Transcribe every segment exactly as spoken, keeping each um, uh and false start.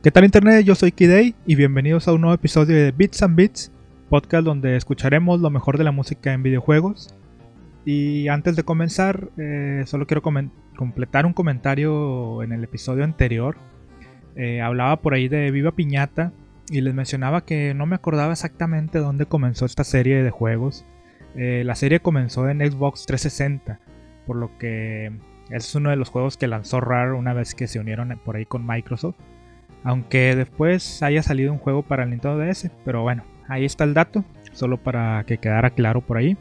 ¿Qué tal Internet? Yo soy Kidei y bienvenidos a un nuevo episodio de Bits and Bits, podcast donde escucharemos lo mejor de la música en videojuegos. Y antes de comenzar, eh, solo quiero coment- completar un comentario en el episodio anterior. Eh, hablaba por ahí de Viva Piñata y les mencionaba que no me acordaba exactamente dónde comenzó esta serie de juegos. Eh, la serie comenzó en Xbox trescientos sesenta, por lo que es uno de los juegos que lanzó Rare una vez que se unieron por ahí con Microsoft. Aunque después haya salido un juego para el Nintendo D S. Pero bueno, ahí está el dato. Solo para que quedara claro por ahí.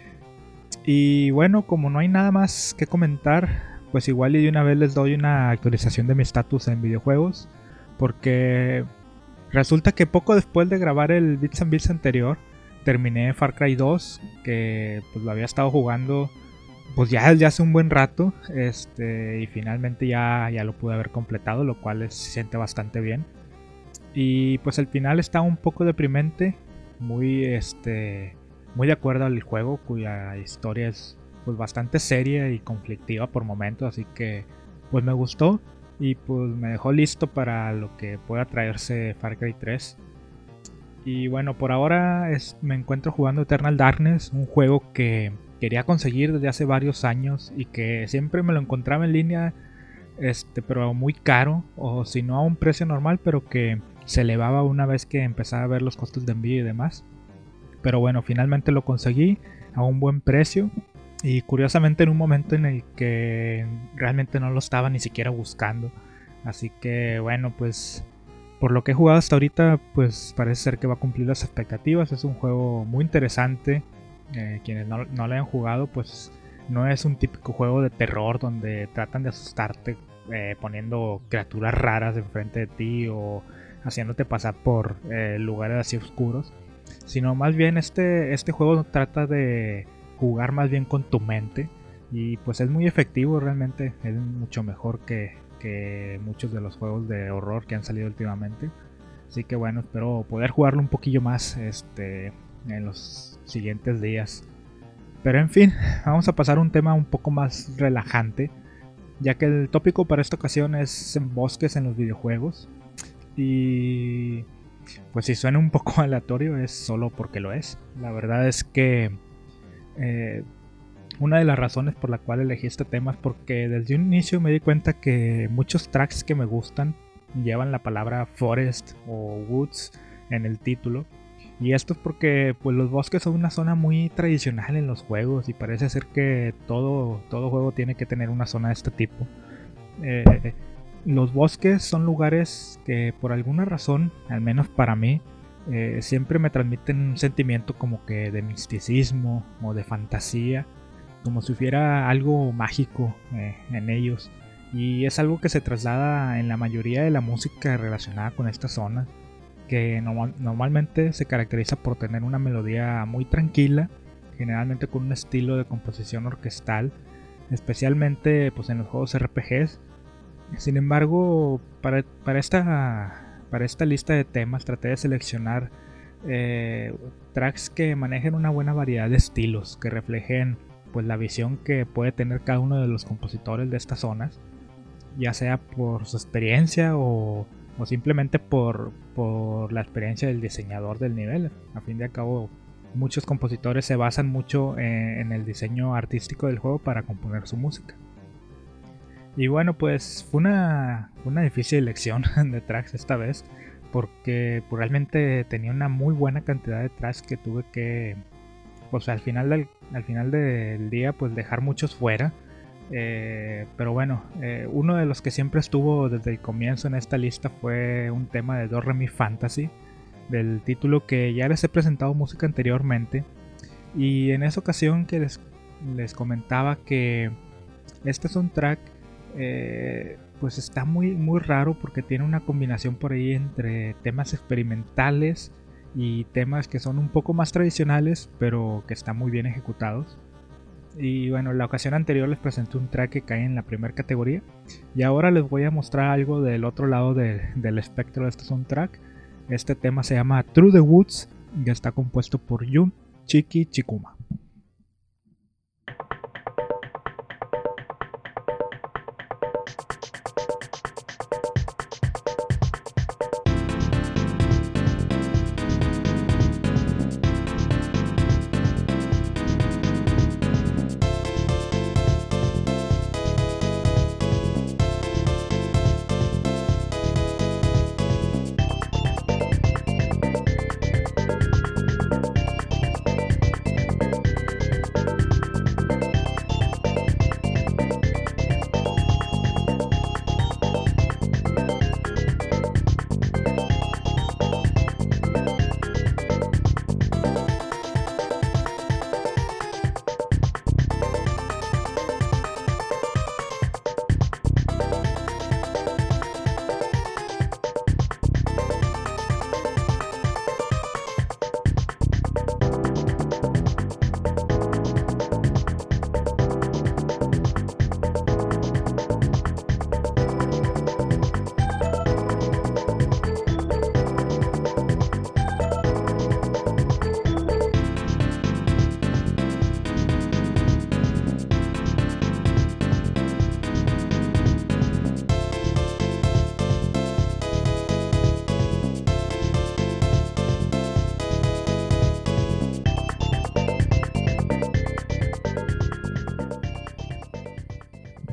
Y bueno, como no hay nada más que comentar, pues igual y de una vez les doy una actualización de mi estatus en videojuegos. Porque resulta que poco después de grabar el Bits and Bits anterior, terminé Far Cry dos. Que pues lo había estado jugando pues ya desde hace un buen rato, este, y finalmente ya, ya lo pude haber completado, lo cual es, se siente bastante bien. Y pues el final está un poco deprimente, muy, este, muy de acuerdo al juego, cuya historia es pues bastante seria y conflictiva por momentos, así que pues me gustó y pues me dejó listo para lo que pueda traerse Far Cry tres. Y bueno, por ahora es, me encuentro jugando Eternal Darkness, un juego que quería conseguir desde hace varios años y que siempre me lo encontraba en línea, este, pero muy caro, o si no a un precio normal, pero que se elevaba una vez que empezaba a ver los costos de envío y demás. Pero bueno, finalmente lo conseguí a un buen precio y curiosamente en un momento en el que realmente no lo estaba ni siquiera buscando. Así que bueno, pues por lo que he jugado hasta ahorita, pues parece ser que va a cumplir las expectativas. Es un juego muy interesante. Eh, quienes no, no lo hayan jugado, pues no es un típico juego de terror donde tratan de asustarte eh, poniendo criaturas raras enfrente de ti o haciéndote pasar por eh, lugares así oscuros, sino más bien este, este juego trata de jugar más bien con tu mente y pues es muy efectivo, realmente es mucho mejor que, que muchos de los juegos de horror que han salido últimamente. Así que bueno, espero poder jugarlo un poquillo más este, en los siguientes días. Pero en fin, vamos a pasar a un tema un poco más relajante, ya que el tópico para esta ocasión es bosques en los videojuegos. Y pues si suena un poco aleatorio es solo porque lo es. La verdad es que eh, una de las razones por la cual elegí este tema es porque desde un inicio me di cuenta que muchos tracks que me gustan llevan la palabra forest o woods en el título. Y esto es porque pues, los bosques son una zona muy tradicional en los juegos y parece ser que todo, todo juego tiene que tener una zona de este tipo. Eh, los bosques son lugares que por alguna razón, al menos para mí, eh, siempre me transmiten un sentimiento como que de misticismo o de fantasía, como si hubiera algo mágico eh, en ellos. Y es algo que se traslada en la mayoría de la música relacionada con esta zona, que no, normalmente se caracteriza por tener una melodía muy tranquila, generalmente con un estilo de composición orquestal, especialmente pues, en los juegos R P Gs. Sin embargo, para, para, esta, para esta lista de temas traté de seleccionar eh, tracks que manejen una buena variedad de estilos, que reflejen pues, la visión que puede tener cada uno de los compositores de estas zonas, ya sea por su experiencia o o simplemente por, por la experiencia del diseñador del nivel. A fin de cabo, muchos compositores se basan mucho en, en el diseño artístico del juego para componer su música. Y bueno, pues fue una, una difícil elección de tracks esta vez, porque pues, realmente tenía una muy buena cantidad de tracks que tuve que, pues al final del, al final del día, pues dejar muchos fuera. Eh, pero bueno, eh, uno de los que siempre estuvo desde el comienzo en esta lista fue un tema de Do Re Mi Fantasy, del título que ya les he presentado música anteriormente. Y en esa ocasión que les, les comentaba que este soundtrack eh, pues está muy, muy raro porque tiene una combinación por ahí entre temas experimentales y temas que son un poco más tradicionales pero que están muy bien ejecutados. Y bueno, la ocasión anterior les presenté un track que cae en la primera categoría. Y ahora les voy a mostrar algo del otro lado de, del espectro de este soundtrack. Este tema se llama Through the Woods y está compuesto por Jun Chiki Chikuma.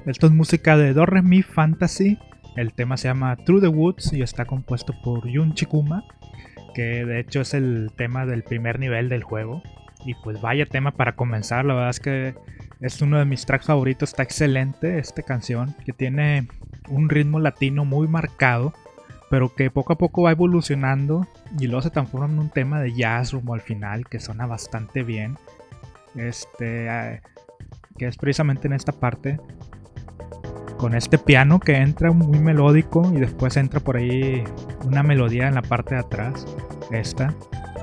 Esto es música de Do Re Mi Fantasy. El tema se llama Through the Woods y está compuesto por Jun Chikuma, que de hecho es el tema del primer nivel del juego. Y pues vaya tema para comenzar, la verdad es que es uno de mis tracks favoritos, está excelente esta canción, que tiene un ritmo latino muy marcado, pero que poco a poco va evolucionando y luego se transforma en un tema de jazz rumbo al final, que suena bastante bien. Este, eh, que es precisamente en esta parte, con este piano que entra muy melódico y después entra por ahí una melodía en la parte de atrás. Esta.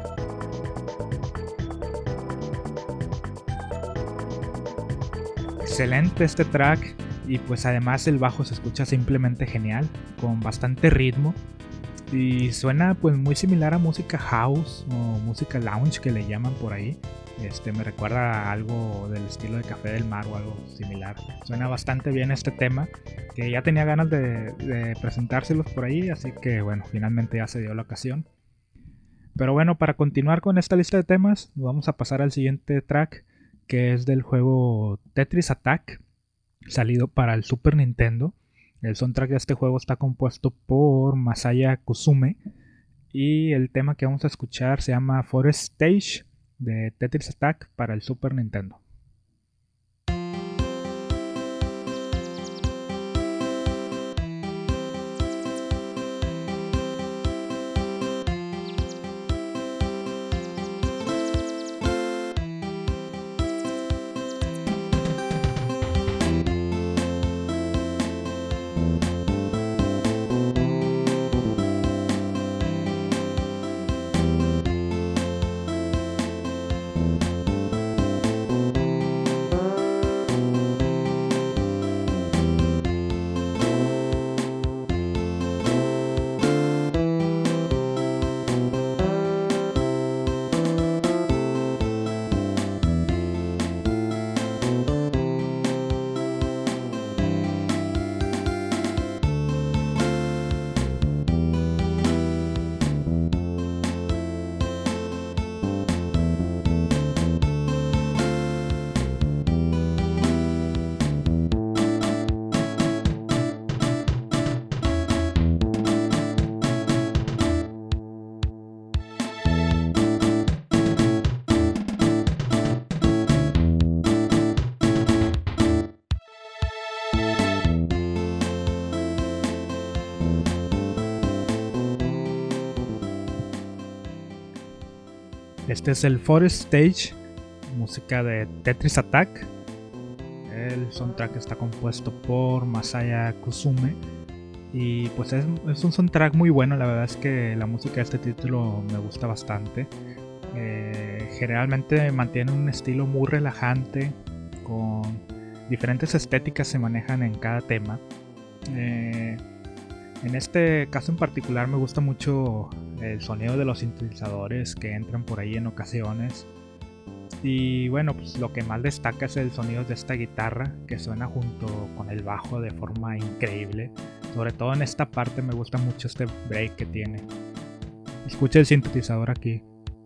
Excelente este track y pues además el bajo se escucha simplemente genial, con bastante ritmo y suena pues muy similar a música house o música lounge que le llaman por ahí. Este, me recuerda a algo del estilo de Café del Mar o algo similar. Suena bastante bien este tema, que ya tenía ganas de, de presentárselos por ahí, así que bueno, finalmente ya se dio la ocasión. Pero bueno, para continuar con esta lista de temas, vamos a pasar al siguiente track, que es del juego Tetris Attack, salido para el Super Nintendo. El soundtrack de este juego está compuesto por Masaya Kusume y el tema que vamos a escuchar se llama Forest Stage de Tetris Attack para el Super Nintendo. Este es el Forest Stage, música de Tetris Attack. El soundtrack está compuesto por Masaya Kusume. Y pues es, es un soundtrack muy bueno, la verdad es que la música de este título me gusta bastante. Eh, generalmente mantiene un estilo muy relajante, con diferentes estéticas se manejan en cada tema. Eh, en este caso en particular me gusta mucho el sonido de los sintetizadores que entran por ahí en ocasiones. Y bueno, pues lo que más destaca es el sonido de esta guitarra que suena junto con el bajo de forma increíble. Sobre todo en esta parte me gusta mucho este break que tiene. Escucha el sintetizador aquí.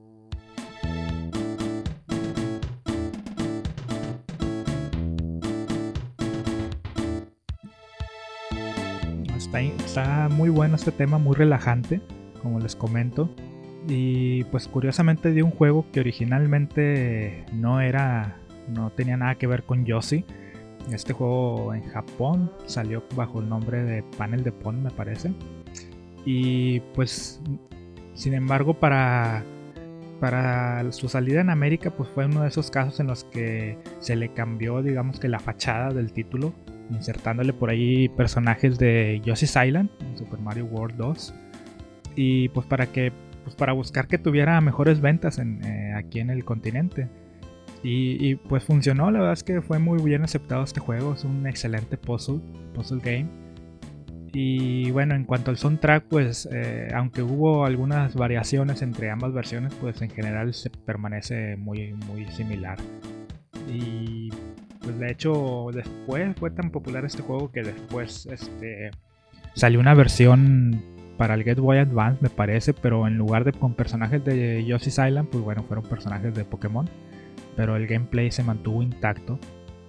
Está, está muy bueno este tema, muy relajante, como les comento. Y pues curiosamente de un juego que originalmente no era, no tenía nada que ver con Yoshi. Este juego en Japón salió bajo el nombre de Panel de Pon, me parece. Y pues sin embargo para, para su salida en América pues fue uno de esos casos en los que se le cambió, digamos que la fachada del título, insertándole por ahí personajes de Yoshi's Island en Super Mario World dos. Y pues para que pues para buscar que tuviera mejores ventas en, eh, aquí en el continente. Y, y pues funcionó, la verdad es que fue muy bien aceptado este juego, es un excelente puzzle, puzzle game. Y bueno, en cuanto al soundtrack, pues eh, aunque hubo algunas variaciones entre ambas versiones, pues en general se permanece muy, muy similar. Y pues de hecho después fue tan popular este juego que después este, salió una versión para el Game Boy Advance, me parece, pero en lugar de con personajes de Yoshi's Island, pues bueno, fueron personajes de Pokémon, pero el gameplay se mantuvo intacto.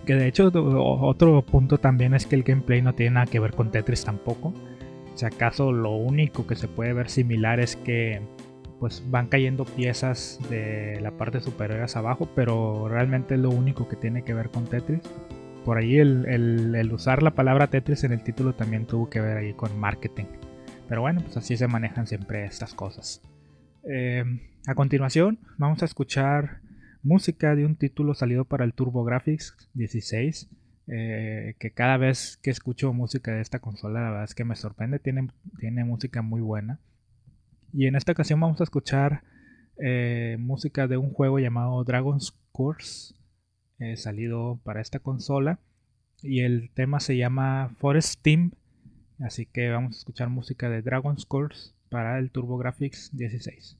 Que de hecho otro punto también es que el gameplay no tiene nada que ver con Tetris tampoco. Si acaso lo único que se puede ver similar es que pues van cayendo piezas de la parte superior hacia abajo, pero realmente es lo único que tiene que ver con Tetris. Por ahí el, el, el usar la palabra Tetris en el título también tuvo que ver ahí con marketing. Pero bueno, pues así se manejan siempre estas cosas. Eh, a continuación vamos a escuchar música de un título salido para el TurboGrafx dieciséis. Eh, que cada vez que escucho música de esta consola la verdad es que me sorprende, tiene, tiene música muy buena. Y en esta ocasión vamos a escuchar eh, música de un juego llamado Dragon's Curse, eh, salido para esta consola, y el tema se llama Forest Theme, así que vamos a escuchar música de Dragon's Curse para el TurboGrafx dieciséis.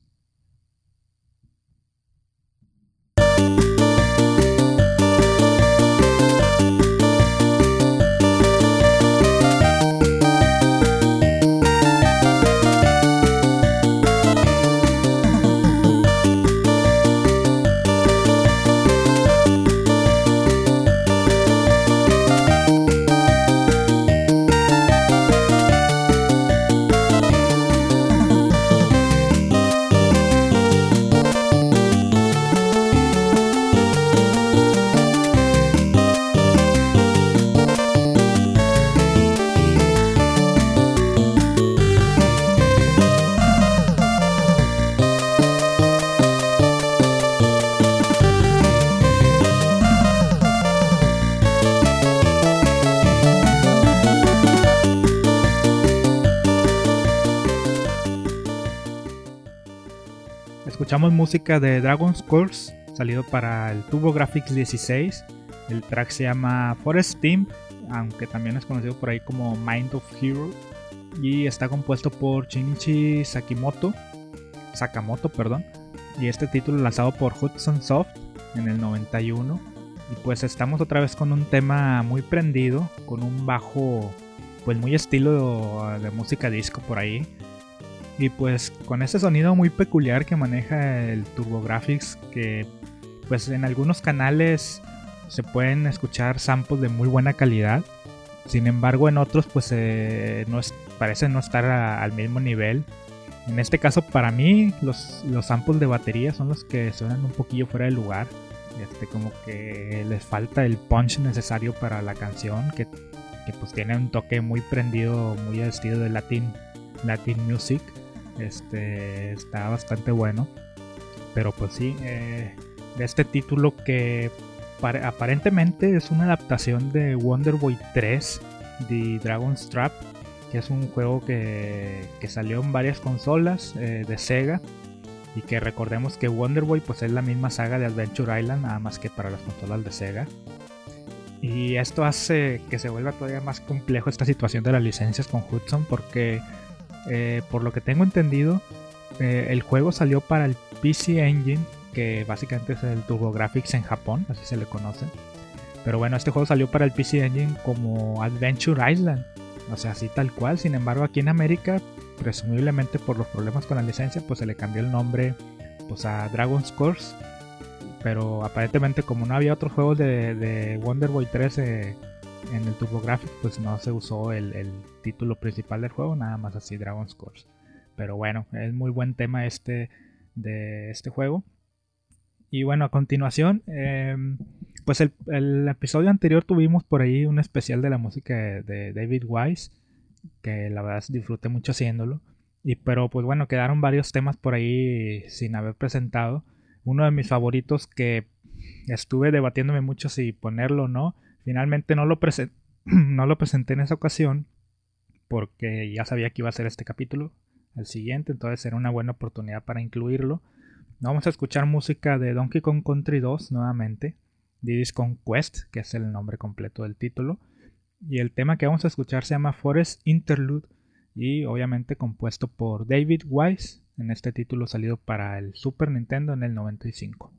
Escuchamos música de Dragon's Curse, salido para el TurboGrafx dieciséis. El track se llama Forest Theme, aunque también es conocido por ahí como Mind of Hero, y está compuesto por Shinichi Sakimoto, Sakamoto, perdón, y este título lanzado por Hudson Soft en el noventa y uno. Y pues estamos otra vez con un tema muy prendido, con un bajo pues muy estilo de, de música disco por ahí. Y pues con ese sonido muy peculiar que maneja el TurboGrafx, que pues en algunos canales se pueden escuchar samples de muy buena calidad. Sin embargo en otros pues eh, no es, parece no estar a, al mismo nivel. En este caso para mí los, los samples de batería son los que suenan un poquillo fuera de lugar. Este, como que les falta el punch necesario para la canción, que, que pues tiene un toque muy prendido, muy al estilo de Latin, Latin Music. Este está bastante bueno, pero pues sí, eh, de este título que para, aparentemente es una adaptación de Wonder Boy tres, The Dragon's Trap, que es un juego que, que salió en varias consolas eh, de Sega, y que recordemos que Wonder Boy pues es la misma saga de Adventure Island, nada más que para las consolas de Sega. Y esto hace que se vuelva todavía más complejo esta situación de las licencias con Hudson, porque Eh, por lo que tengo entendido, eh, el juego salió para el P C Engine, que básicamente es el TurboGrafx en Japón, así se le conoce. Pero bueno, este juego salió para el P C Engine como Adventure Island, o sea, así tal cual. Sin embargo, aquí en América, presumiblemente por los problemas con la licencia, pues se le cambió el nombre pues a Dragon's Curse. Pero aparentemente, como no había otros juegos de, de Wonder Boy tres eh, en el TurboGrafx, pues no se usó el, el título principal del juego, nada más así Dragon's Curse. Pero bueno, es muy buen tema este de este juego. Y bueno, a continuación, eh, pues el, el episodio anterior tuvimos por ahí un especial de la música de, de David Wise, que la verdad disfruté mucho haciéndolo. Y pero pues bueno, quedaron varios temas por ahí sin haber presentado. Uno de mis favoritos, que estuve debatiéndome mucho si ponerlo o no, finalmente no lo, presen- no lo presenté en esa ocasión, porque ya sabía que iba a ser este capítulo, el siguiente, entonces era una buena oportunidad para incluirlo. Vamos a escuchar música de Donkey Kong Country dos nuevamente, Diddy's Kong Quest, que es el nombre completo del título, y el tema que vamos a escuchar se llama Forest Interlude, y obviamente compuesto por David Wise, en este título salido para el Super Nintendo en el noventa y cinco.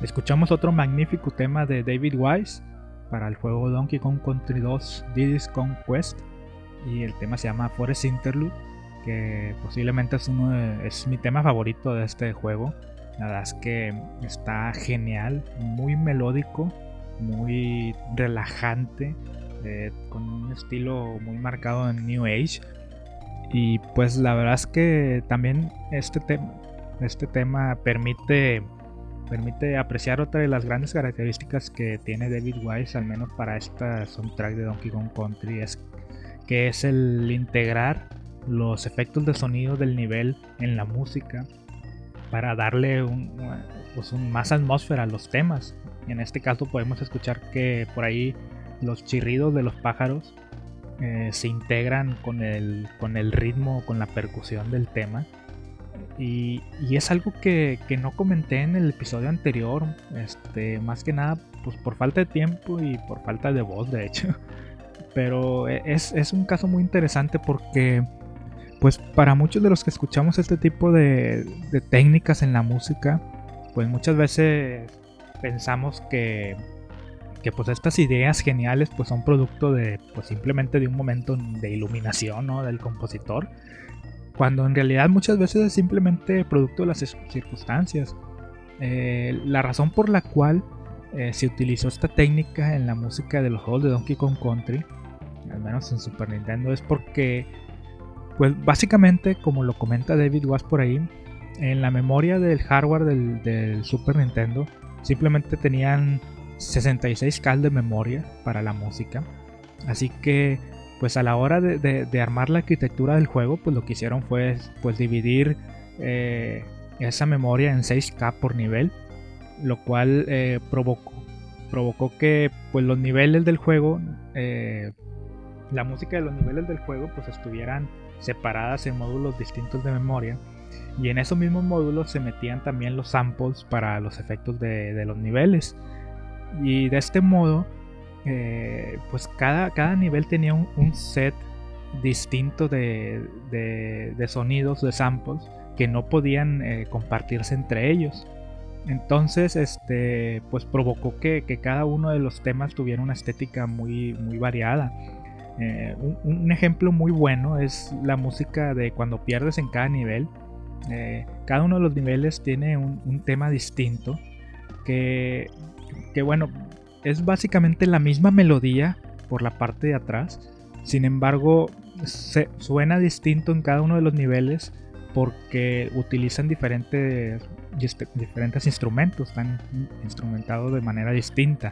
escuchamos otro magnífico tema de David Wise para el juego Donkey Kong Country dos Diddy's Kong Quest, y el tema se llama Forest Interlude, que posiblemente es, uno de, es mi tema favorito de este juego. La verdad es que está genial, muy melódico, muy relajante, eh, con un estilo muy marcado en New Age. Y pues la verdad es que también este tema, este tema permite, permite apreciar otra de las grandes características que tiene David Wise, al menos para esta soundtrack de Donkey Kong Country, es que es el integrar los efectos de sonido del nivel en la música para darle un, pues un más atmósfera a los temas. Y en este caso podemos escuchar que por ahí los chirridos de los pájaros eh, se integran con el, con el ritmo, con la percusión del tema. Y, y es algo que, que no comenté en el episodio anterior, este, más que nada pues por falta de tiempo y por falta de voz, de hecho. Pero es, es un caso muy interesante porque pues para muchos de los que escuchamos este tipo de, de técnicas en la música, pues muchas veces pensamos que, que pues estas ideas geniales pues son producto de pues simplemente de un momento de iluminación, ¿no?, del compositor, cuando en realidad muchas veces es simplemente producto de las circunstancias. Eh, la razón por la cual eh, se utilizó esta técnica en la música de los juegos de Donkey Kong Country, al menos en Super Nintendo, es porque pues básicamente, como lo comenta David Wise por ahí, en la memoria del hardware del, del Super Nintendo simplemente tenían sesenta y seis K de memoria para la música. Así que pues a la hora de, de, de armar la arquitectura del juego, pues lo que hicieron fue pues dividir eh, esa memoria en seis K por nivel, lo cual eh, provocó, provocó que pues los niveles del juego, eh, la música de los niveles del juego pues estuvieran separadas en módulos distintos de memoria, y en esos mismos módulos se metían también los samples para los efectos de, de los niveles, y de este modo eh, pues cada, cada nivel tenía un, un set distinto de, de, de sonidos, de samples que no podían eh, compartirse entre ellos. Entonces este pues provocó que, que cada uno de los temas tuviera una estética muy, muy variada. Eh, un, un ejemplo muy bueno es la música de cuando pierdes en cada nivel. Eh, cada uno de los niveles tiene un, un tema distinto que, que bueno, es básicamente la misma melodía por la parte de atrás. Sin embargo, se, suena distinto en cada uno de los niveles porque utilizan diferentes, diferentes instrumentos, están instrumentados de manera distinta.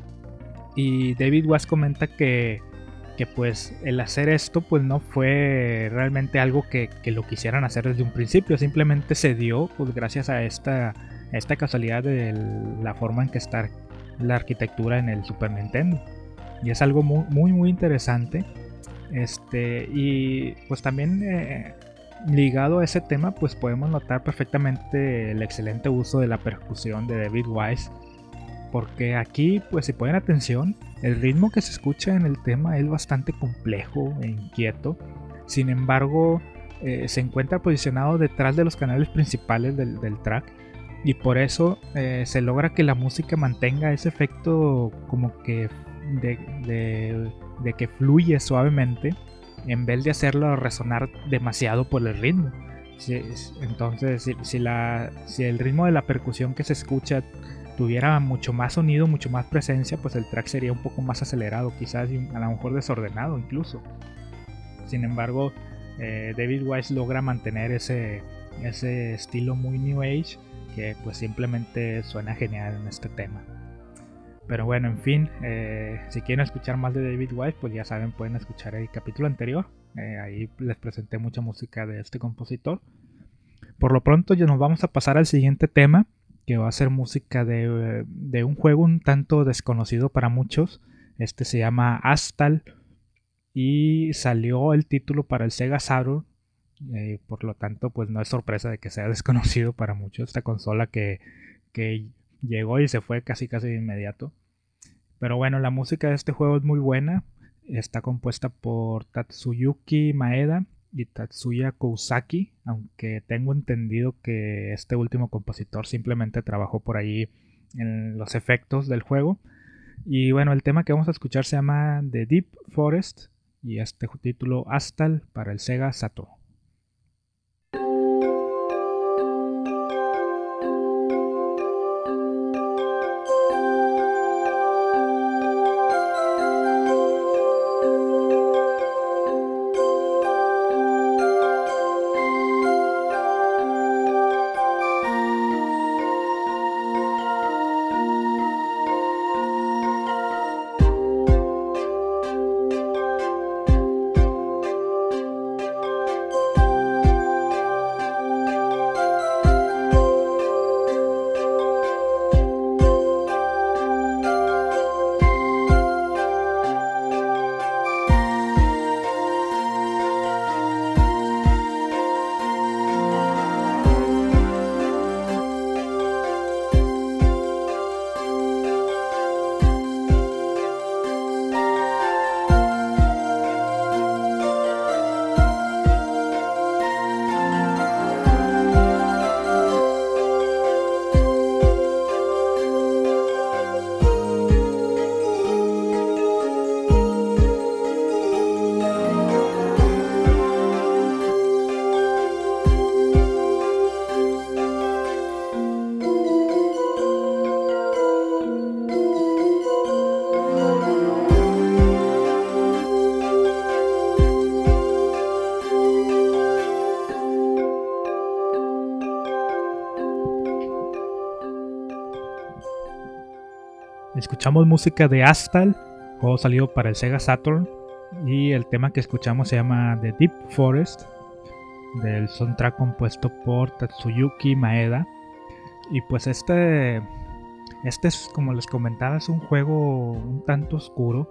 Y David Wise comenta que que pues el hacer esto pues no fue realmente algo que, que lo quisieran hacer desde un principio, simplemente se dio pues gracias a esta, a esta casualidad de la forma en que está la arquitectura en el Super Nintendo, y es algo muy muy, muy interesante. Este, y pues también eh, ligado a ese tema pues podemos notar perfectamente el excelente uso de la percusión de David Wise, porque aquí pues si ponen atención, el ritmo que se escucha en el tema es bastante complejo e inquieto. Sin embargo, eh, se encuentra posicionado detrás de los canales principales del, del track, y por eso eh, se logra que la música mantenga ese efecto como que de, de, de que fluye suavemente en vez de hacerlo resonar demasiado por el ritmo. Si, entonces, si, si, la, si el ritmo de la percusión que se escucha tuviera mucho más sonido, mucho más presencia, pues el track sería un poco más acelerado, quizás a lo mejor desordenado incluso. Sin embargo, eh, David Wise logra mantener ese, ese estilo muy New Age que pues simplemente suena genial en este tema. Pero bueno, en fin, eh, si quieren escuchar más de David Wise, pues ya saben, pueden escuchar el capítulo anterior. Eh, ahí les presenté mucha música de este compositor. Por lo pronto ya nos vamos a pasar al siguiente tema, que va a ser música de, de un juego un tanto desconocido para muchos. Este se llama Astal y salió el título para el Sega Saturn. Eh, por lo tanto, pues no es sorpresa de que sea desconocido para muchos esta consola que, que llegó y se fue casi casi de inmediato. Pero bueno, la música de este juego es muy buena. Está compuesta por Tatsuyuki Maeda y Tatsuya Kousaki, aunque tengo entendido que este último compositor simplemente trabajó por ahí en los efectos del juego. Y bueno, el tema que vamos a escuchar se llama The Deep Forest y este título Astal para el Sega Saturn. Escuchamos música de Astal, juego salido para el Sega Saturn, y el tema que escuchamos se llama The Deep Forest, del soundtrack compuesto por Tatsuyuki Maeda. Y pues este, este es, como les comentaba, es un juego un tanto oscuro,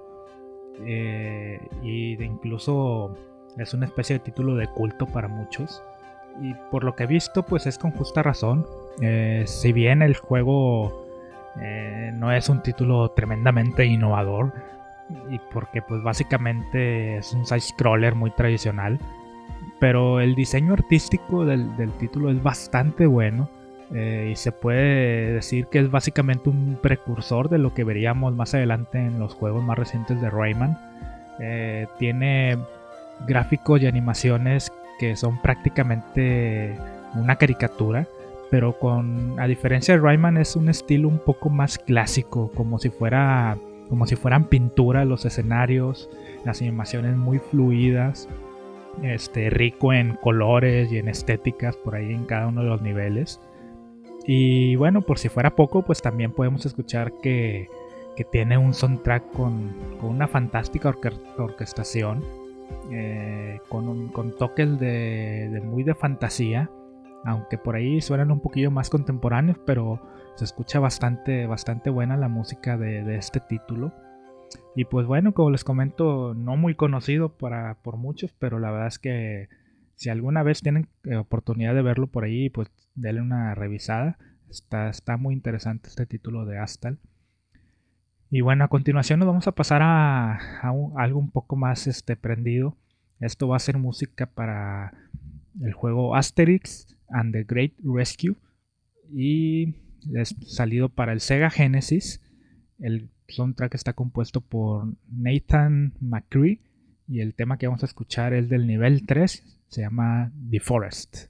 eh, y de incluso es una especie de título de culto para muchos. Y por lo que he visto, pues es con justa razón. Eh, si bien el juego Eh, no es un título tremendamente innovador, y porque pues básicamente es un side-scroller muy tradicional, pero el diseño artístico del, del título es bastante bueno, eh, y se puede decir que es básicamente un precursor de lo que veríamos más adelante en los juegos más recientes de Rayman. Eh, tiene gráficos y animaciones que son prácticamente una caricatura, pero con, a diferencia de Rayman, es un estilo un poco más clásico, como si fuera, como si fueran pintura los escenarios, las animaciones muy fluidas, este, rico en colores y en estéticas por ahí en cada uno de los niveles. Y bueno, por si fuera poco, pues también podemos escuchar que, que tiene un soundtrack con, con una fantástica orque- orquestación, eh, con, un, con toques de, de muy de fantasía. Aunque por ahí suenan un poquillo más contemporáneos, pero se escucha bastante, bastante buena la música de, de este título. Y pues bueno, como les comento, no muy conocido para, por muchos, pero la verdad es que si alguna vez tienen oportunidad de verlo por ahí, pues denle una revisada. Está, está muy interesante este título de Astal. Y bueno, a continuación nos vamos a pasar a, a, un, a algo un poco más este, prendido. Esto va a ser música para el juego Asterix and the Great Rescue, y es salido para el Sega Genesis. El soundtrack está compuesto por Nathan McCree y el tema que vamos a escuchar es del nivel tres, se llama The Forest.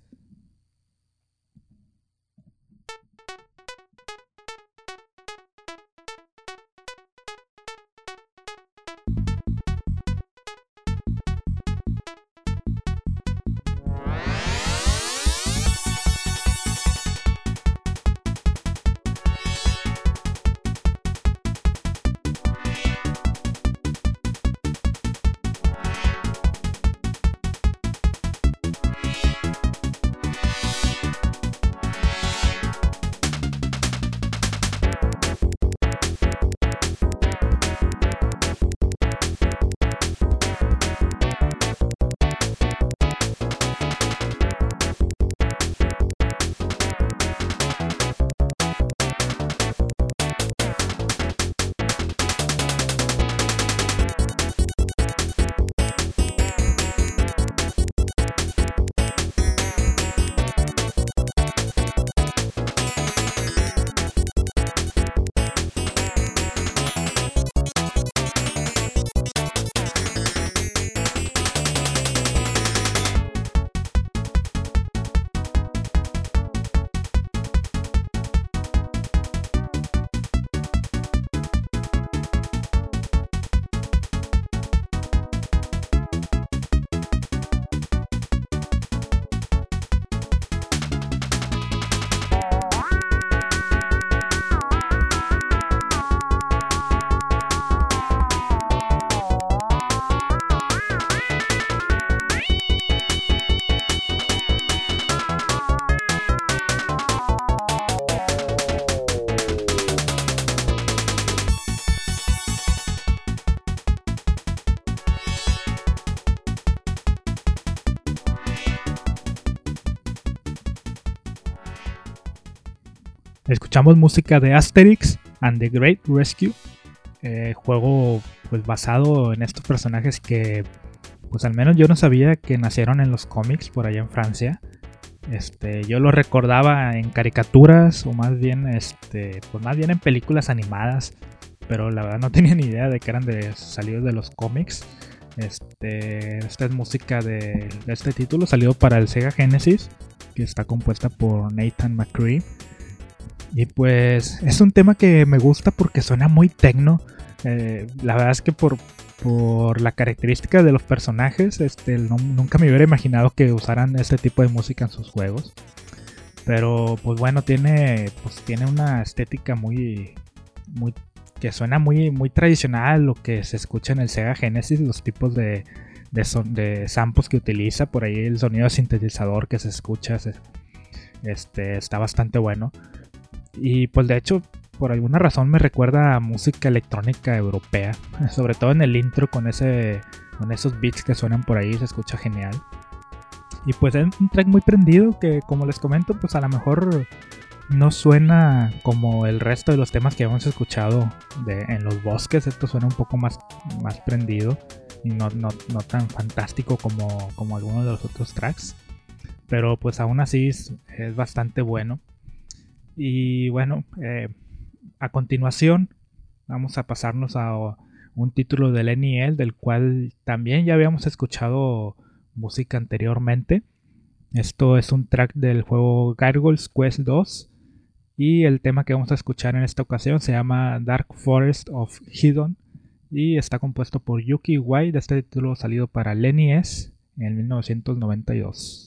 Escuchamos música de Asterix and the Great Rescue, eh, juego pues basado en estos personajes que pues al menos yo no sabía que nacieron en los cómics por allá en Francia. Este, yo lo recordaba en caricaturas o más bien, este, pues más bien en películas animadas, pero la verdad no tenía ni idea de que eran de, salidos de los cómics. Este, esta es música de, de este título, salido para el Sega Genesis, que está compuesta por Nathan McCree. Y pues es un tema que me gusta porque suena muy techno. Eh, la verdad es que por, por la característica de los personajes, este, no, nunca me hubiera imaginado que usaran este tipo de música en sus juegos. Pero pues bueno, tiene, pues, tiene una estética muy, muy que suena muy, muy tradicional, lo que se escucha en el Sega Genesis, los tipos de, de, son, de samples que utiliza. Por ahí el sonido de sintetizador que se escucha se, este, está bastante bueno. Y pues de hecho, por alguna razón me recuerda a música electrónica europea, sobre todo en el intro con ese con esos beats que suenan por ahí, se escucha genial. Y pues es un track muy prendido que, como les comento, pues a lo mejor no suena como el resto de los temas que hemos escuchado de, en los bosques. Esto suena un poco más, más prendido y no, no, no tan fantástico como, como algunos de los otros tracks, pero pues aún así es, es bastante bueno. Y bueno, eh, a continuación vamos a pasarnos a un título del N E S del cual también ya habíamos escuchado música anteriormente. Esto es un track del juego Gargoyles Quest dos y el tema que vamos a escuchar en esta ocasión se llama Dark Forest of Hedon y está compuesto por Yuki Iwai, de este título salido para el N E S en mil novecientos noventa y dos.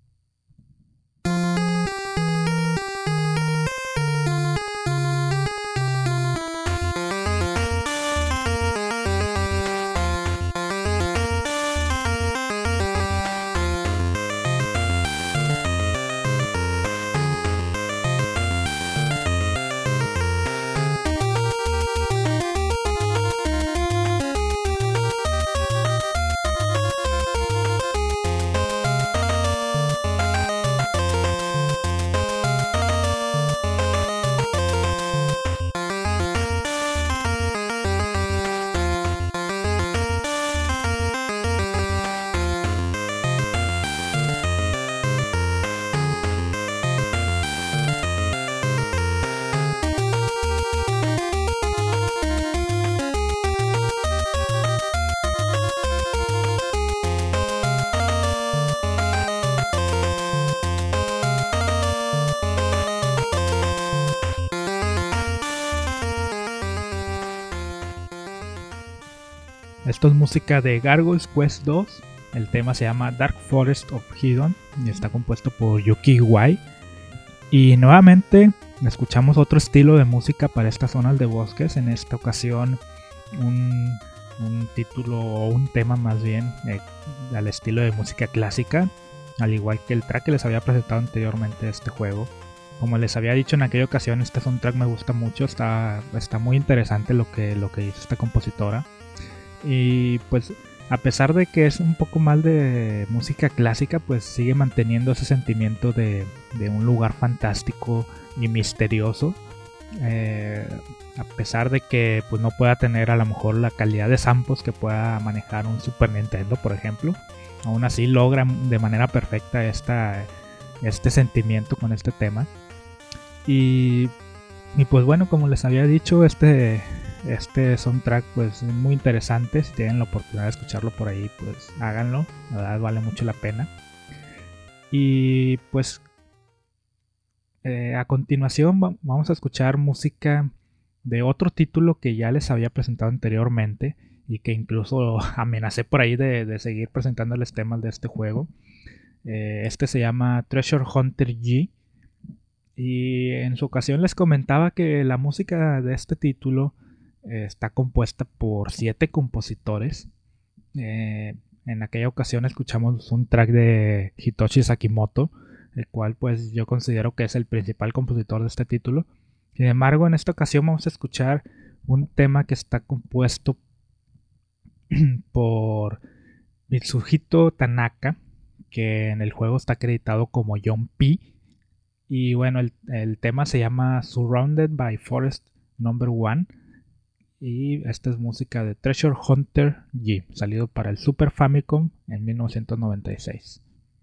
Esto es música de Gargoyles Quest dos. El tema se llama Dark Forest of Hedon y está compuesto por Yuki Iwai. Y nuevamente escuchamos otro estilo de música para estas zonas de bosques. En esta ocasión un, un título o un tema más bien eh, al estilo de música clásica, al igual que el track que les había presentado anteriormente de este juego. Como les había dicho en aquella ocasión, este soundtrack me gusta mucho, está, está muy interesante lo que, lo que hizo esta compositora. Y pues a pesar de que es un poco más de música clásica, pues sigue manteniendo ese sentimiento de, de un lugar fantástico y misterioso. Eh, a pesar de que pues no pueda tener a lo mejor la calidad de samples que pueda manejar un Super Nintendo, por ejemplo, aún así logra de manera perfecta esta, este sentimiento con este tema. Y, y pues bueno, como les había dicho, este... Este soundtrack pues es muy interesante. Si tienen la oportunidad de escucharlo por ahí, pues háganlo, la verdad vale mucho la pena. Y pues eh, a continuación va- vamos a escuchar música de otro título que ya les había presentado anteriormente y que incluso amenacé por ahí de, de seguir presentándoles temas de este juego. Eh, este se llama Treasure Hunter G y en su ocasión les comentaba que la música de este título está compuesta por siete compositores. Eh, en aquella ocasión escuchamos un track de Hitoshi Sakimoto, el cual pues yo considero que es el principal compositor de este título. Sin embargo, en esta ocasión vamos a escuchar un tema que está compuesto por Mitsuhito Tanaka, que en el juego está acreditado como John P. Y bueno, el, el tema se llama Surrounded by Forest Number One. Y esta es música de Treasure Hunter G, salido para el Super Famicom en mil novecientos noventa y seis.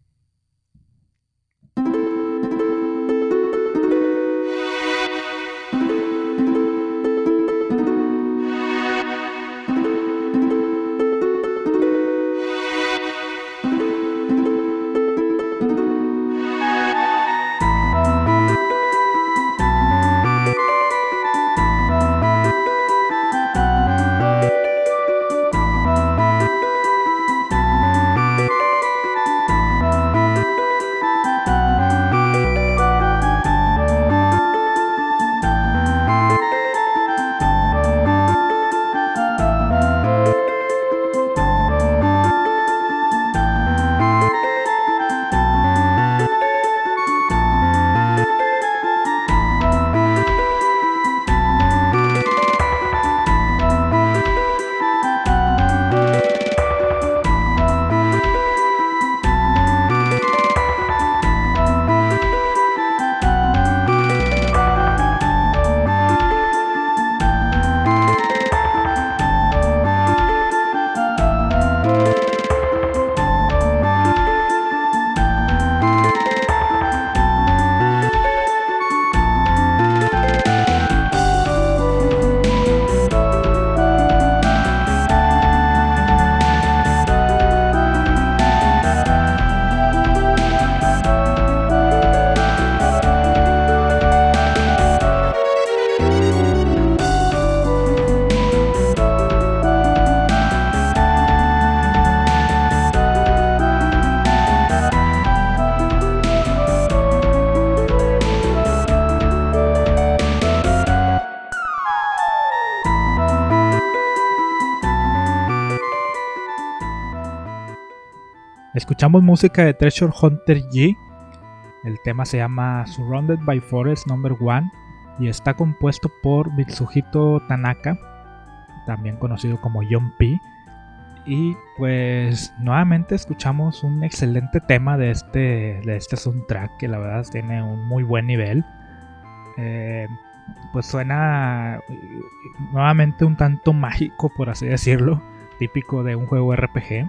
Escuchamos música de Treasure Hunter G. El tema se llama Surrounded by Forest Number One y está compuesto por Mitsuhito Tanaka, también conocido como John P. Y pues nuevamente escuchamos un excelente tema de este, de este soundtrack que la verdad tiene un muy buen nivel. Eh, pues suena nuevamente un tanto mágico, por así decirlo, típico de un juego R P G.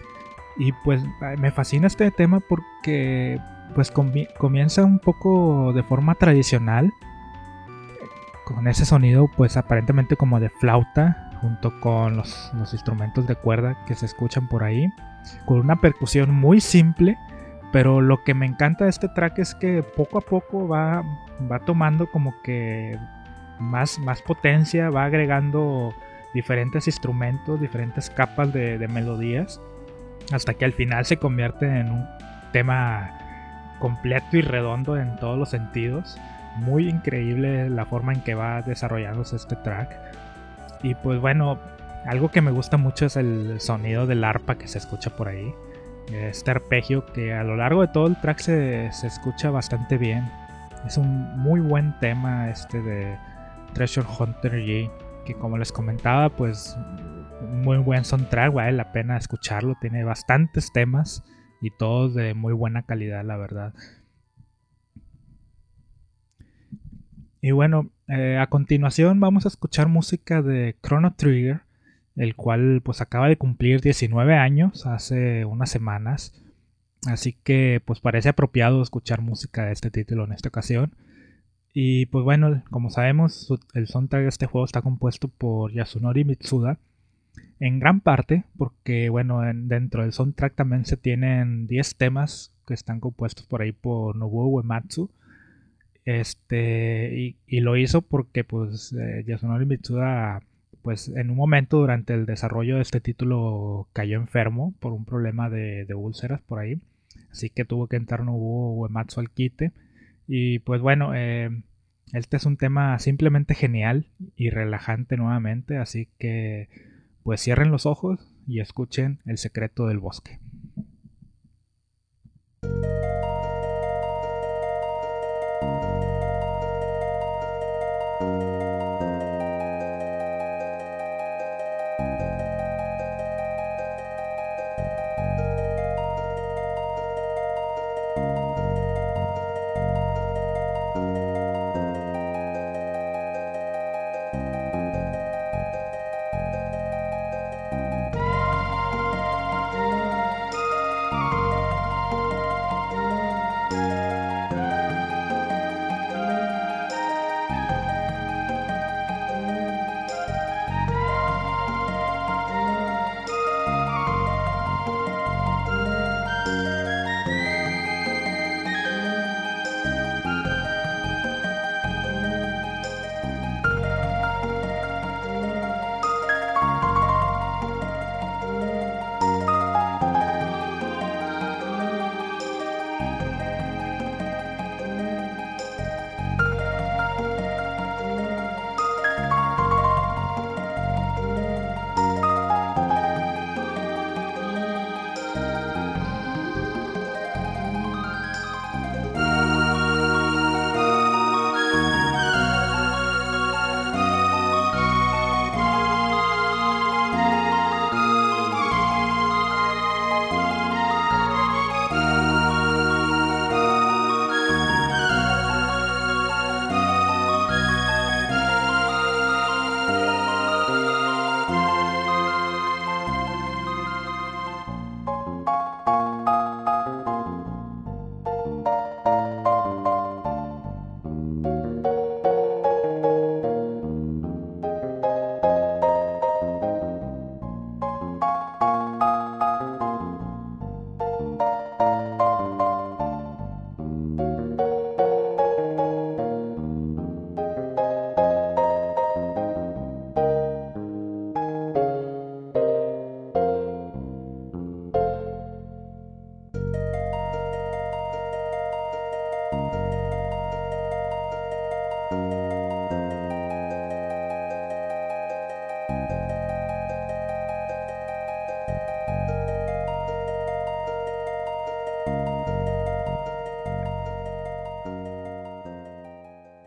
Y pues me fascina este tema porque pues comi- comienza un poco de forma tradicional, con ese sonido pues aparentemente como de flauta, junto con los, los instrumentos de cuerda que se escuchan por ahí, con una percusión muy simple. Pero lo que me encanta de este track es que poco a poco va, va tomando como que más, más potencia, va agregando diferentes instrumentos, diferentes capas de, de melodías, hasta que al final se convierte en un tema completo y redondo en todos los sentidos. Muy increíble la forma en que va desarrollándose este track. Y pues bueno, algo que me gusta mucho es el sonido del arpa que se escucha por ahí, este arpegio que a lo largo de todo el track se, se escucha bastante bien. Es un muy buen tema este de Treasure Hunter G, que como les comentaba, pues muy buen soundtrack, vale la pena escucharlo. Tiene bastantes temas y todos de muy buena calidad, la verdad. Y bueno, eh, a continuación vamos a escuchar música de Chrono Trigger, el cual pues acaba de cumplir diecinueve años hace unas semanas. Así que pues parece apropiado escuchar música de este título en esta ocasión. Y pues bueno, como sabemos, el soundtrack de este juego está compuesto por Yasunori Mitsuda, en gran parte porque bueno, en, dentro del soundtrack también se tienen diez temas que están compuestos por ahí por Nobuo Uematsu. Este, y, y lo hizo porque pues eh, Yasunori Mitsuda pues en un momento durante el desarrollo de este título cayó enfermo por un problema de, de úlceras por ahí, así que tuvo que entrar Nobuo Uematsu al quite. Y pues bueno, eh, este es un tema simplemente genial y relajante nuevamente, así que pues cierren los ojos y escuchen El secreto del bosque.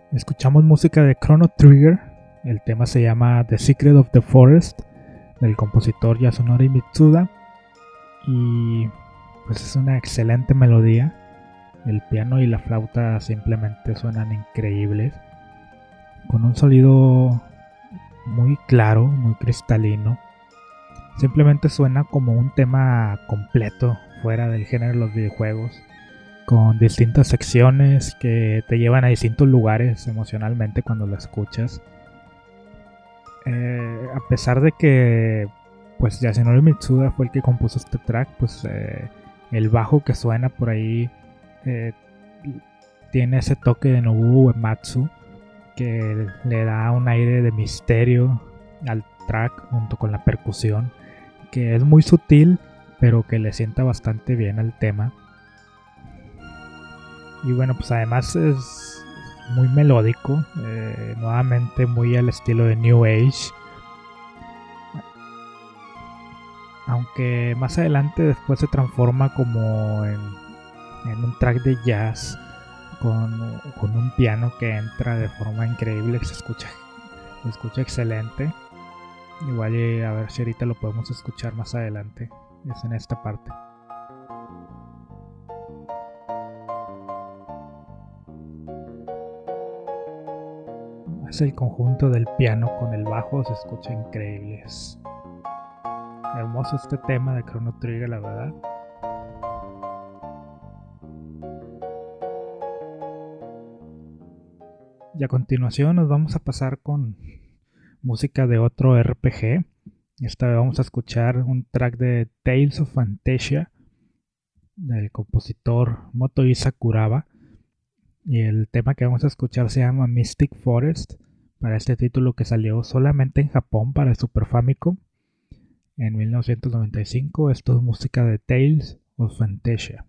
Escuchamos música de Chrono Trigger. El tema se llama The Secret of the Forest, del compositor Yasunori Mitsuda. Y pues es una excelente melodía. El piano y la flauta simplemente suenan increíbles, con un sonido muy claro, muy cristalino. Simplemente suena como un tema completo fuera del género de los videojuegos, con distintas secciones que te llevan a distintos lugares emocionalmente cuando lo escuchas. Eh, a pesar de que pues Yasunori Mitsuda fue el que compuso este track, pues eh, el bajo que suena por ahí eh, tiene ese toque de Nobuo Uematsu que le da un aire de misterio al track junto con la percusión, que es muy sutil pero que le sienta bastante bien al tema. Y bueno, pues además es muy melódico, eh, nuevamente muy al estilo de New Age. Aunque más adelante después se transforma como en, en un track de jazz con, con un piano que entra de forma increíble, que se escucha, se escucha excelente. Igual y a ver si ahorita lo podemos escuchar más adelante, es en esta parte. Es el conjunto del piano con el bajo, se escucha increíble. Es hermoso este tema de Chrono Trigger, la verdad. Y a continuación nos vamos a pasar con música de otro R P G. Esta vez vamos a escuchar un track de Tales of Phantasia del compositor Motoi Sakuraba. Y el tema que vamos a escuchar se llama Mystic Forest, para este título que salió solamente en Japón para el Super Famicom en mil novecientos noventa y cinco. Esto es música de Tales of Phantasia.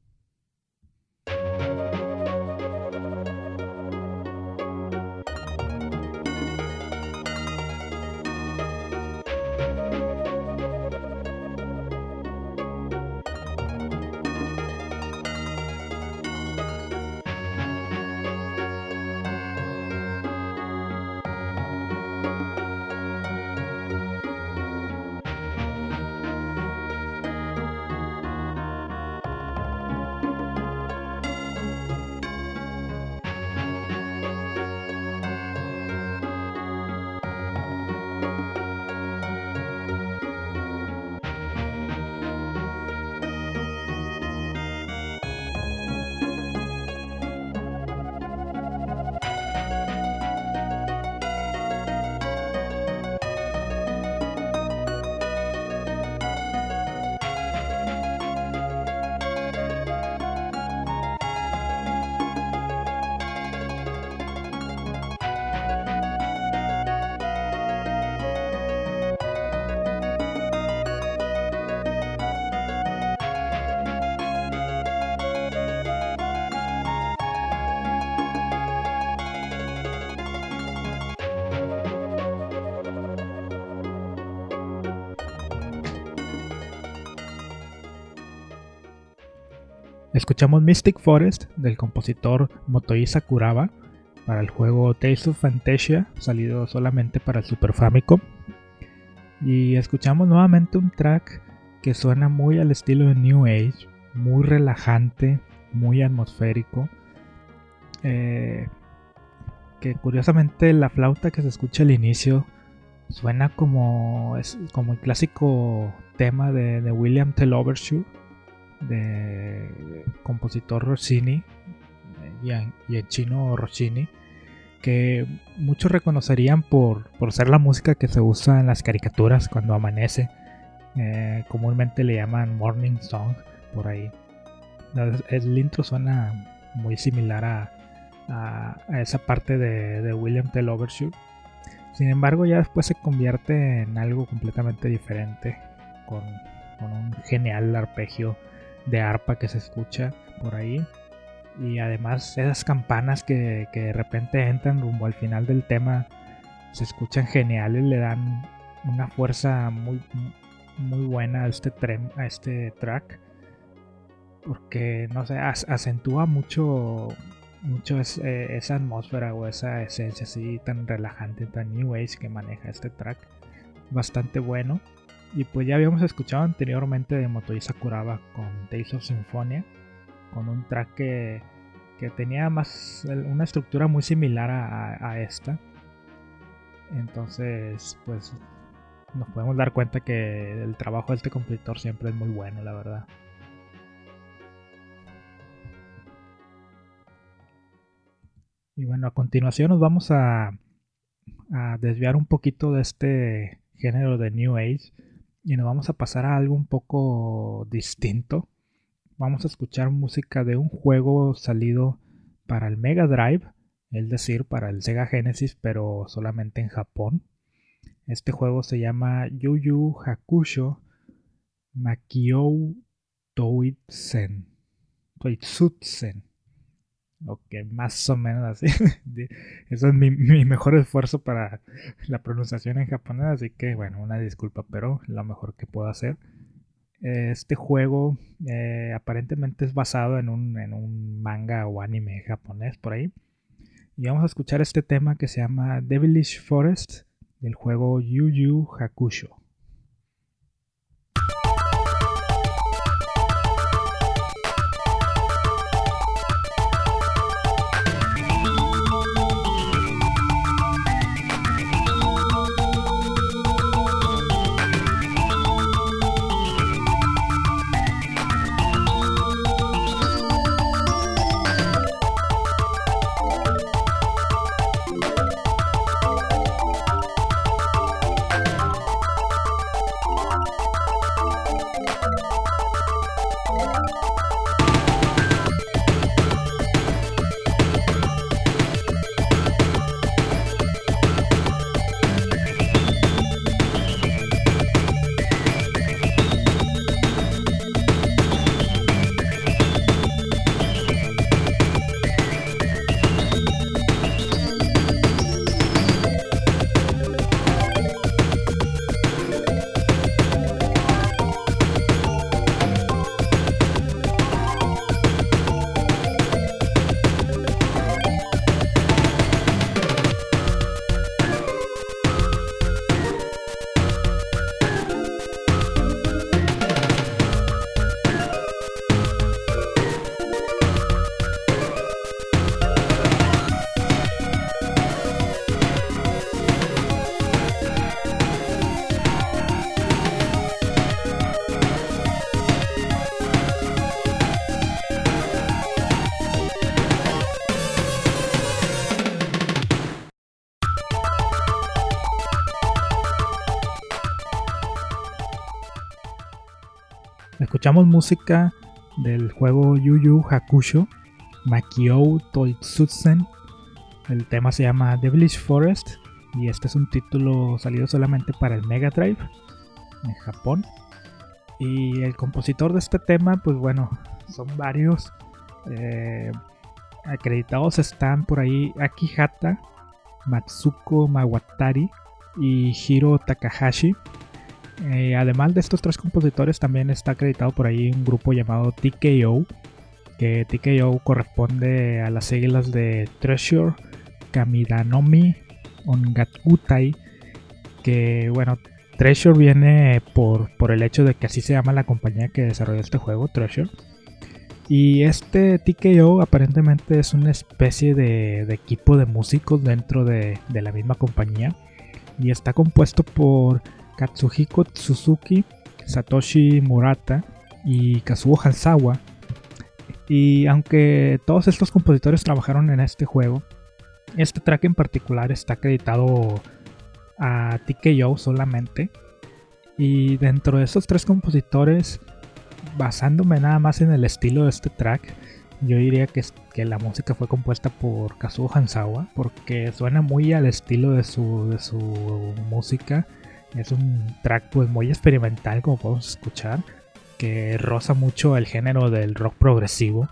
Escuchamos Mystic Forest del compositor Motoi Sakuraba para el juego Tales of Phantasia, salido solamente para el Super Famicom. Y escuchamos nuevamente un track que suena muy al estilo de New Age, muy relajante, muy atmosférico. Eh, que curiosamente la flauta que se escucha al inicio suena como, es como el clásico tema de, de William Tell Overture, de compositor Rossini y en, y en chino Rossini, que muchos reconocerían por, por ser la música que se usa en las caricaturas cuando amanece. Eh, comúnmente le llaman Morning Song por ahí. El, el intro suena muy similar a, a, a esa parte de, de William Tell Overture. Sin embargo, ya después se convierte en algo completamente diferente, con, con un genial arpegio de arpa que se escucha por ahí, y además esas campanas que, que de repente entran rumbo al final del tema se escuchan geniales, le dan una fuerza muy, muy buena a este, tren, a este track, porque no sé, acentúa mucho mucho es, eh, esa atmósfera o esa esencia así tan relajante, tan new age que maneja este track. Bastante bueno. Y pues ya habíamos escuchado anteriormente de Motoi Sakuraba con Tales of Symphonia, con un track que, que tenía más una estructura muy similar a, a, a esta. Entonces pues nos podemos dar cuenta que el trabajo de este compositor siempre es muy bueno, la verdad. Y bueno, a continuación nos vamos a, a desviar un poquito de este género de New Age y nos vamos a pasar a algo un poco distinto. Vamos a escuchar música de un juego salido para el Mega Drive, es decir, para el Sega Genesis, pero solamente en Japón. Este juego se llama Yu Yu Hakusho Makyou Toitsen. Toitsutsen. Ok, más o menos así. Eso es mi, mi mejor esfuerzo para la pronunciación en japonés, así que bueno, una disculpa, pero lo mejor que puedo hacer. Este juego eh, aparentemente es basado en un, en un manga o anime japonés por ahí. Y vamos a escuchar este tema que se llama Devilish Forest del juego Yu Yu Hakusho. Escuchamos música del juego Yu Yu Hakusho Makyou Toitsutsen. El tema se llama Devilish Forest y este es un título salido solamente para el Mega Drive en Japón. Y el compositor de este tema, pues bueno, son varios. Eh, acreditados están por ahí Akihata, Matsuko Mawatari y Hiro Takahashi. Eh, además de estos tres compositores, también está acreditado por ahí un grupo llamado T K O, que T K O corresponde a las siglas de Treasure Kamidanomi Ongakutai, que bueno, Treasure viene por, por el hecho de que así se llama la compañía que desarrolló este juego, Treasure. Y este T K O aparentemente es una especie de, de equipo de músicos dentro de, de la misma compañía, y está compuesto por Katsuhiko Suzuki, Satoshi Murata y Kazuo Hanzawa. Y aunque todos estos compositores trabajaron en este juego, este track en particular está acreditado a T K O solamente. Y dentro de esos tres compositores, basándome nada más en el estilo de este track, yo diría que, que la música fue compuesta por Kazuo Hanzawa, porque suena muy al estilo de su, de su música. Es un track pues muy experimental, como podemos escuchar, que roza mucho el género del rock progresivo.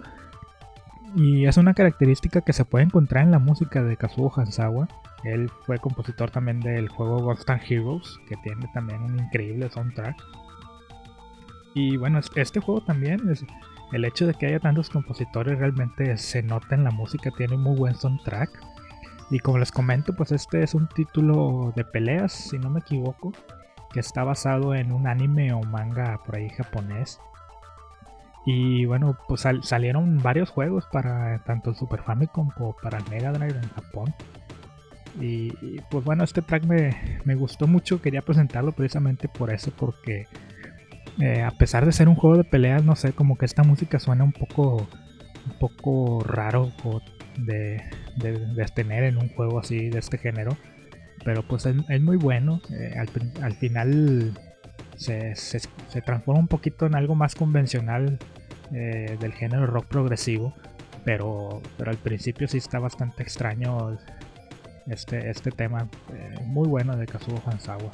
Y es una característica que se puede encontrar en la música de Kazuo Hanzawa. Él fue compositor también del juego Ghost and Heroes, que tiene también un increíble soundtrack. Y bueno, este juego también es, el hecho de que haya tantos compositores realmente se nota en la música, tiene muy buen soundtrack. Y como les comento, pues este es un título de peleas, si no me equivoco, que está basado en un anime o manga por ahí japonés. Y bueno, pues sal- salieron varios juegos para tanto el Super Famicom como para el Mega Drive en Japón. Y, y pues bueno, este track me, me gustó mucho, quería presentarlo precisamente por eso, porque eh, a pesar de ser un juego de peleas, no sé, como que esta música suena un poco, un poco raro de, de, de tener en un juego así de este género. Pero pues es, es muy bueno, eh, al, al final se, se, se transforma un poquito en algo más convencional eh, del género rock progresivo, pero, pero al principio sí está bastante extraño este, este tema eh, muy bueno de Kazuo Hanzawa.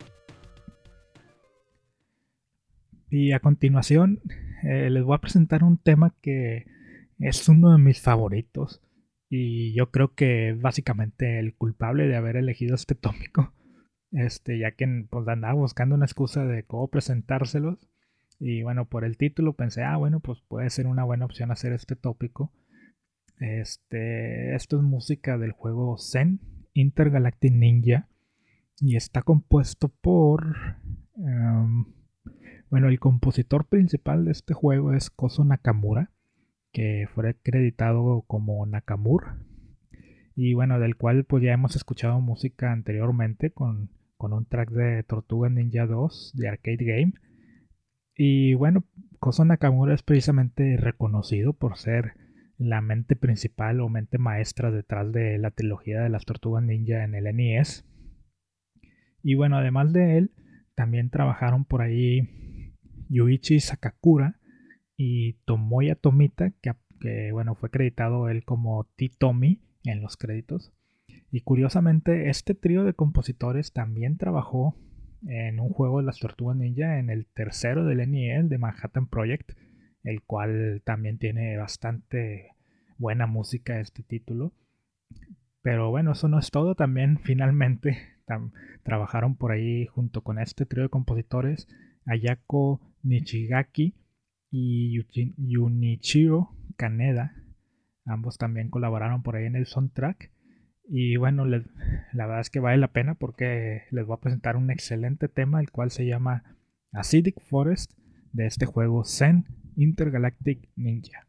Y a continuación eh, les voy a presentar un tema que es uno de mis favoritos y yo creo que es básicamente el culpable de haber elegido este tópico. Este, ya que pues andaba buscando una excusa de cómo presentárselos. Y bueno, por el título pensé, ah, bueno, pues puede ser una buena opción hacer este tópico. Este, esto es música del juego Zen Intergalactic Ninja. Y está compuesto por... Um, bueno, el compositor principal de este juego es Kozo Nakamura, que fue acreditado como Nakamura. Y bueno, del cual pues ya hemos escuchado música anteriormente con, con un track de Tortuga Ninja dos de Arcade Game. Y bueno, Kozo Nakamura es precisamente reconocido por ser la mente principal o mente maestra detrás de la trilogía de las Tortugas Ninja en el N E S. Y bueno, además de él, también trabajaron por ahí Yuichi Sakakura y Tomoya Tomita, que, que bueno, fue acreditado él como T-Tomy en los créditos. Y curiosamente este trío de compositores también trabajó en un juego de las Tortugas Ninja, en el tercero del N E S de Manhattan Project, el cual también tiene bastante buena música este título. Pero bueno, eso no es todo, también finalmente tam- trabajaron por ahí junto con este trío de compositores Ayako Nichigaki y Yuchi- Junichiro Kaneda. Ambos también colaboraron por ahí en el soundtrack. Y bueno, les, la verdad es que vale la pena porque les voy a presentar un excelente tema, el cual se llama Acidic Forest, de este juego Zen Intergalactic Ninja.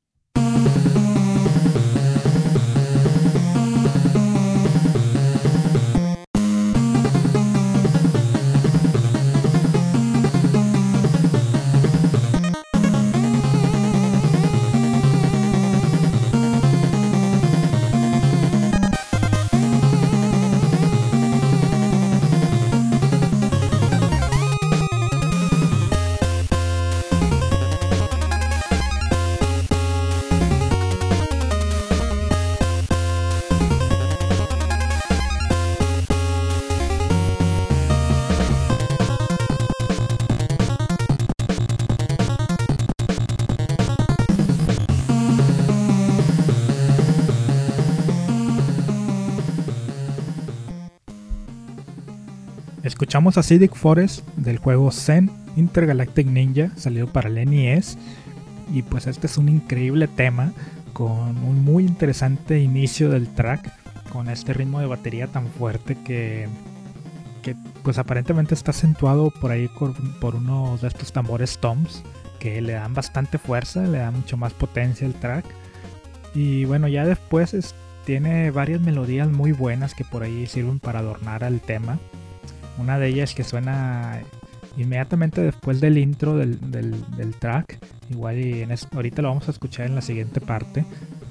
Escuchamos Acidic Forest del juego Zen Intergalactic Ninja, salido para el N E S. Y pues este es un increíble tema con un muy interesante inicio del track, con este ritmo de batería tan fuerte que, que pues aparentemente está acentuado por ahí por, por uno de estos tambores toms que le dan bastante fuerza, le dan mucho más potencia al track. Y bueno, ya después es, tiene varias melodías muy buenas que por ahí sirven para adornar al tema. Una de ellas que suena inmediatamente después del intro del, del, del track. Igual y en esto, ahorita lo vamos a escuchar en la siguiente parte.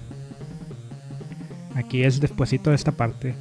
Aquí es despuesito de esta parte.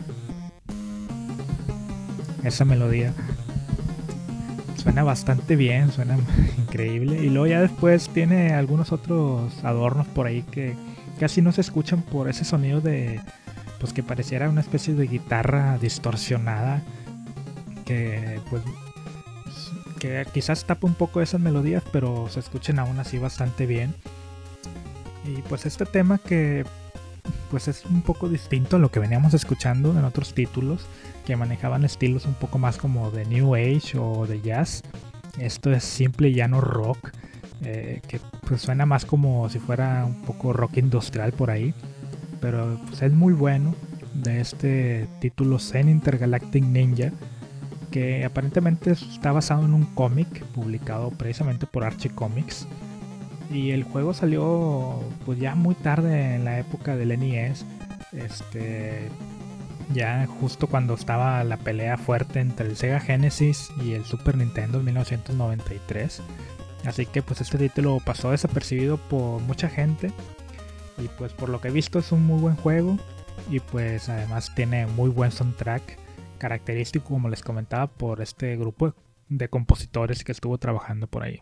Esa melodía suena bastante bien, suena increíble. Y luego ya después tiene algunos otros adornos por ahí que casi no se escuchan por ese sonido de, pues que pareciera una especie de guitarra distorsionada, que pues que quizás tapa un poco esas melodías, pero se escuchen aún así bastante bien. Y pues este tema que pues es un poco distinto a lo que veníamos escuchando en otros títulos que manejaban estilos un poco más como de New Age o de Jazz. Esto es simple y llano rock, eh, que pues suena más como si fuera un poco rock industrial por ahí, pero pues es muy bueno, de este título Zen Intergalactic Ninja, que aparentemente está basado en un cómic publicado precisamente por Archie Comics. Y el juego salió pues ya muy tarde en la época del N E S, este, ya justo cuando estaba la pelea fuerte entre el Sega Genesis y el Super Nintendo en mil novecientos noventa y tres. Así que pues este título pasó desapercibido por mucha gente, y pues por lo que he visto es un muy buen juego, y pues además tiene muy buen soundtrack, característico como les comentaba por este grupo de compositores que estuvo trabajando por ahí.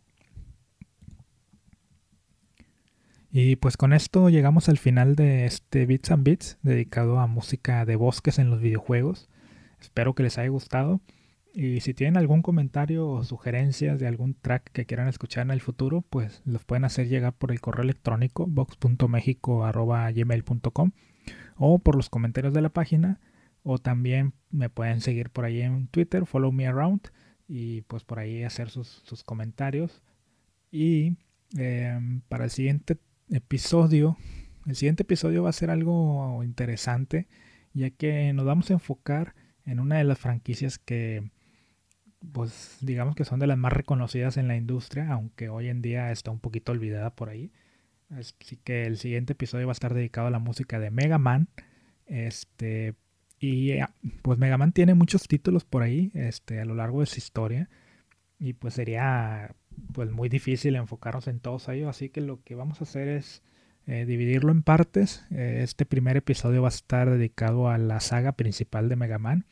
Y pues con esto llegamos al final de este Bits and Bits dedicado a música de bosques en los videojuegos. Espero que les haya gustado, y si tienen algún comentario o sugerencias de algún track que quieran escuchar en el futuro, pues los pueden hacer llegar por el correo electrónico vox punto mexico arroba gmail punto com o por los comentarios de la página, o también me pueden seguir por ahí en Twitter, follow me around, y pues por ahí hacer sus, sus comentarios. Y eh, para el siguiente episodio, el siguiente episodio va a ser algo interesante, ya que nos vamos a enfocar en una de las franquicias que pues digamos que son de las más reconocidas en la industria, aunque hoy en día está un poquito olvidada por ahí. Así que el siguiente episodio va a estar dedicado a la música de Mega Man. Este, y pues Mega Man tiene muchos títulos por ahí, este, a lo largo de su historia, y pues sería pues muy difícil enfocarnos en todos ellos, así que lo que vamos a hacer es eh, dividirlo en partes. Eh, este primer episodio va a estar dedicado a la saga principal de Mega Man,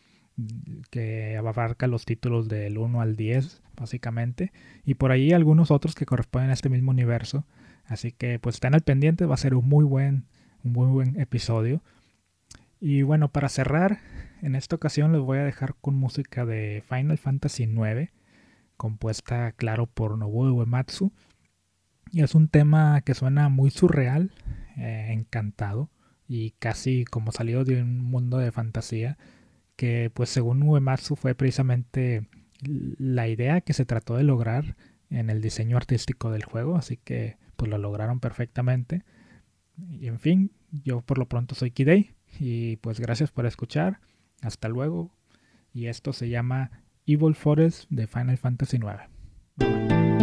que abarca los títulos del uno al diez básicamente, y por ahí algunos otros que corresponden a este mismo universo. Así que pues estén al pendiente, va a ser un muy buen, un muy buen episodio. Y bueno, para cerrar, en esta ocasión les voy a dejar con música de Final Fantasy nueve, compuesta, claro, por Nobuo Uematsu. Y es un tema que suena muy surreal, eh, encantado, y casi como salido de un mundo de fantasía, que pues según Uematsu fue precisamente la idea que se trató de lograr en el diseño artístico del juego, así que pues lo lograron perfectamente. Y en fin, yo por lo pronto soy Kidei, y pues gracias por escuchar, hasta luego, y esto se llama Evil Forest de Final Fantasy nueve. Bye bye.